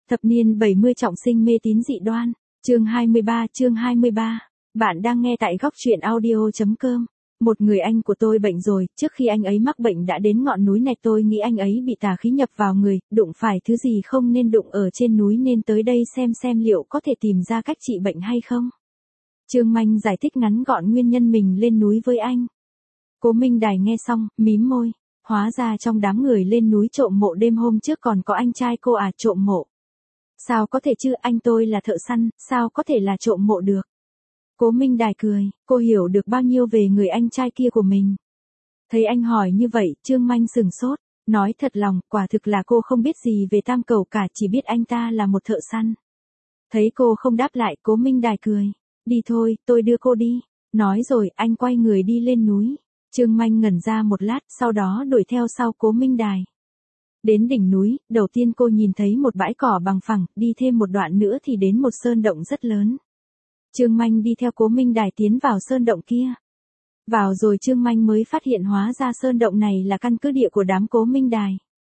Thập niên 70 trọng sinh mê tín dị đoan. Chương 23. Bạn đang nghe tại góc truyện audio.com. Một người anh của tôi bệnh rồi, trước khi anh ấy mắc bệnh đã đến ngọn núi này, tôi nghĩ anh ấy bị tà khí nhập vào người, đụng phải thứ gì không nên đụng ở trên núi nên tới đây xem liệu có thể tìm ra cách trị bệnh hay không. Trương Manh giải thích ngắn gọn nguyên nhân mình lên núi với anh. Cố Minh Đài nghe xong, mím môi. Hóa ra trong đám người lên núi trộm mộ đêm hôm trước còn có anh trai cô à, trộm mộ. Sao có thể chứ, anh tôi là thợ săn, sao có thể là trộm mộ được. Cố Minh Đài cười, cô hiểu được bao nhiêu về người anh trai kia của mình. Thấy anh hỏi như vậy, Trương Manh sừng sốt, nói thật lòng, quả thực là cô không biết gì về Tam Cẩu cả, chỉ biết anh ta là một thợ săn. Thấy cô không đáp lại, Cố Minh Đài cười, đi thôi, tôi đưa cô đi. Nói rồi, anh quay người đi lên núi. Trương Manh ngẩn ra một lát, sau đó đuổi theo sau Cố Minh Đài. Đến đỉnh núi, đầu tiên cô nhìn thấy một bãi cỏ bằng phẳng, đi thêm một đoạn nữa thì đến một sơn động rất lớn. Trương Manh đi theo Cố Minh Đài tiến vào sơn động kia. Vào rồi Trương Manh mới phát hiện hóa ra sơn động này là căn cứ địa của đám Cố Minh Đài.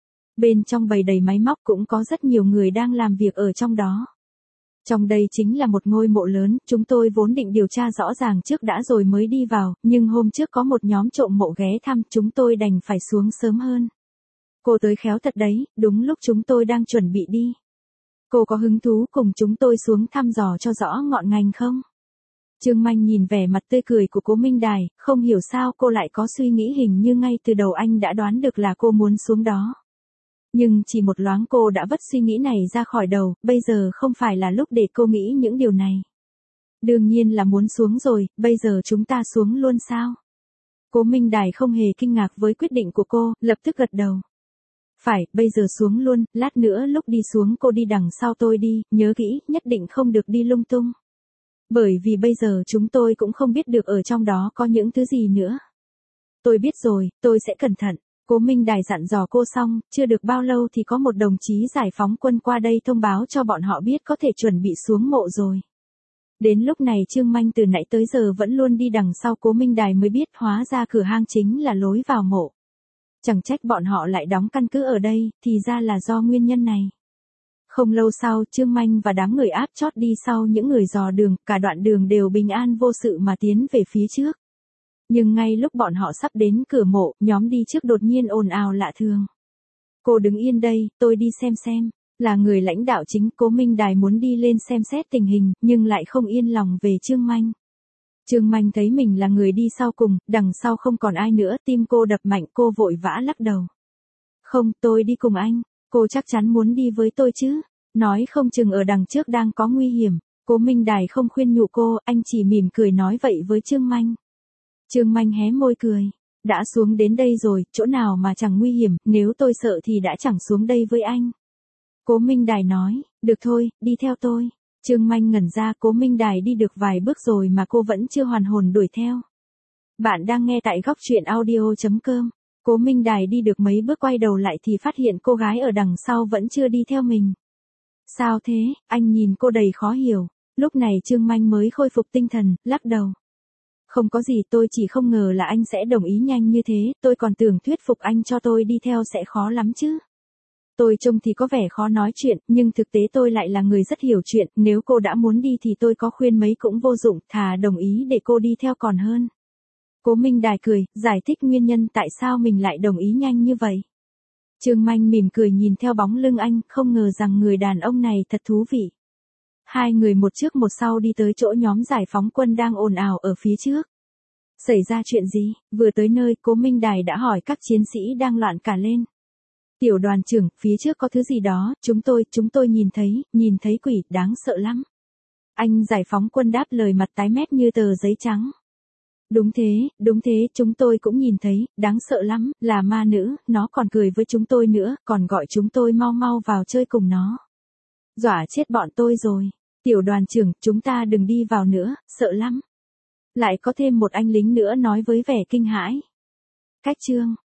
Bên trong bày đầy máy móc, cũng có rất nhiều người đang làm việc ở trong đó. Trong đây chính là một ngôi mộ lớn, chúng tôi vốn định điều tra rõ ràng trước đã rồi mới đi vào, nhưng hôm trước có một nhóm trộm mộ ghé thăm, chúng tôi đành phải xuống sớm hơn. Cô tới khéo thật đấy, đúng lúc chúng tôi đang chuẩn bị đi. Cô có hứng thú cùng chúng tôi xuống thăm dò cho rõ ngọn ngành không? Trương Manh nhìn vẻ mặt tươi cười của Cố Minh Đài, không hiểu sao cô lại có suy nghĩ hình như ngay từ đầu anh đã đoán được là cô muốn xuống đó. Nhưng chỉ một loáng cô đã vứt suy nghĩ này ra khỏi đầu, bây giờ không phải là lúc để cô nghĩ những điều này. Đương nhiên là muốn xuống rồi, bây giờ chúng ta xuống luôn sao? Cố Minh Đài không hề kinh ngạc với quyết định của cô, lập tức gật đầu. Phải, bây giờ xuống luôn, lát nữa lúc đi xuống cô đi đằng sau tôi đi, nhớ kỹ, nhất định không được đi lung tung. Bởi vì bây giờ chúng tôi cũng không biết được ở trong đó có những thứ gì nữa. Tôi biết rồi, tôi sẽ cẩn thận. Cố Minh Đài dặn dò cô xong, chưa được bao lâu thì có một đồng chí giải phóng quân qua đây thông báo cho bọn họ biết có thể chuẩn bị xuống mộ rồi. Đến lúc này Trương Manh từ nãy tới giờ vẫn luôn đi đằng sau Cố Minh Đài mới biết hóa ra cửa hang chính là lối vào mộ. Chẳng trách bọn họ lại đóng căn cứ ở đây, thì ra là do nguyên nhân này. Không lâu sau, Trương Manh và đám người áp chót đi sau những người dò đường, cả đoạn đường đều bình an vô sự mà tiến về phía trước. Nhưng ngay lúc bọn họ sắp đến cửa mộ, nhóm đi trước đột nhiên ồn ào lạ thường. Cô đứng yên đây, tôi đi xem. Là người lãnh đạo chính, Cố Minh Đài muốn đi lên xem xét tình hình, nhưng lại không yên lòng về Trương Manh. Trương Manh thấy mình là người đi sau cùng, đằng sau không còn ai nữa, tim cô đập mạnh, cô vội vã lắc đầu. Không, tôi đi cùng anh, cô chắc chắn muốn đi với tôi chứ, nói không chừng ở đằng trước đang có nguy hiểm. Cố Minh Đài không khuyên nhủ cô, anh chỉ mỉm cười nói vậy với Trương Manh. Trương Manh hé môi cười, đã xuống đến đây rồi, chỗ nào mà chẳng nguy hiểm, nếu tôi sợ thì đã chẳng xuống đây với anh. Cố Minh Đài nói, được thôi, đi theo tôi. Trương Manh ngẩn ra, Cố Minh Đài đi được vài bước rồi mà cô vẫn chưa hoàn hồn đuổi theo. Bạn đang nghe tại góc truyện audio.com. Cố Minh Đài đi được mấy bước quay đầu lại thì phát hiện cô gái ở đằng sau vẫn chưa đi theo mình. Sao thế, anh nhìn cô đầy khó hiểu. Lúc này Trương Manh mới khôi phục tinh thần, lắc đầu. Không có gì, tôi chỉ không ngờ là anh sẽ đồng ý nhanh như thế, tôi còn tưởng thuyết phục anh cho tôi đi theo sẽ khó lắm chứ. Tôi trông thì có vẻ khó nói chuyện, nhưng thực tế tôi lại là người rất hiểu chuyện, nếu cô đã muốn đi thì tôi có khuyên mấy cũng vô dụng, thà đồng ý để cô đi theo còn hơn. Cố Minh Đài cười, giải thích nguyên nhân tại sao mình lại đồng ý nhanh như vậy. Trương Manh mỉm cười nhìn theo bóng lưng anh, không ngờ rằng người đàn ông này thật thú vị. Hai người một trước một sau đi tới chỗ nhóm giải phóng quân đang ồn ào ở phía trước. Xảy ra chuyện gì? Vừa tới nơi, Cố Minh Đài đã hỏi các chiến sĩ đang loạn cả lên. Tiểu đoàn trưởng, phía trước có thứ gì đó, chúng tôi nhìn thấy quỷ, đáng sợ lắm. Anh giải phóng quân đáp lời mặt tái mét như tờ giấy trắng. Đúng thế, chúng tôi cũng nhìn thấy, đáng sợ lắm, là ma nữ, nó còn cười với chúng tôi nữa, còn gọi chúng tôi mau vào chơi cùng nó. Dọa chết bọn tôi rồi. Tiểu đoàn trưởng, chúng ta đừng đi vào nữa, sợ lắm. Lại có thêm một anh lính nữa nói với vẻ kinh hãi. Cách chương.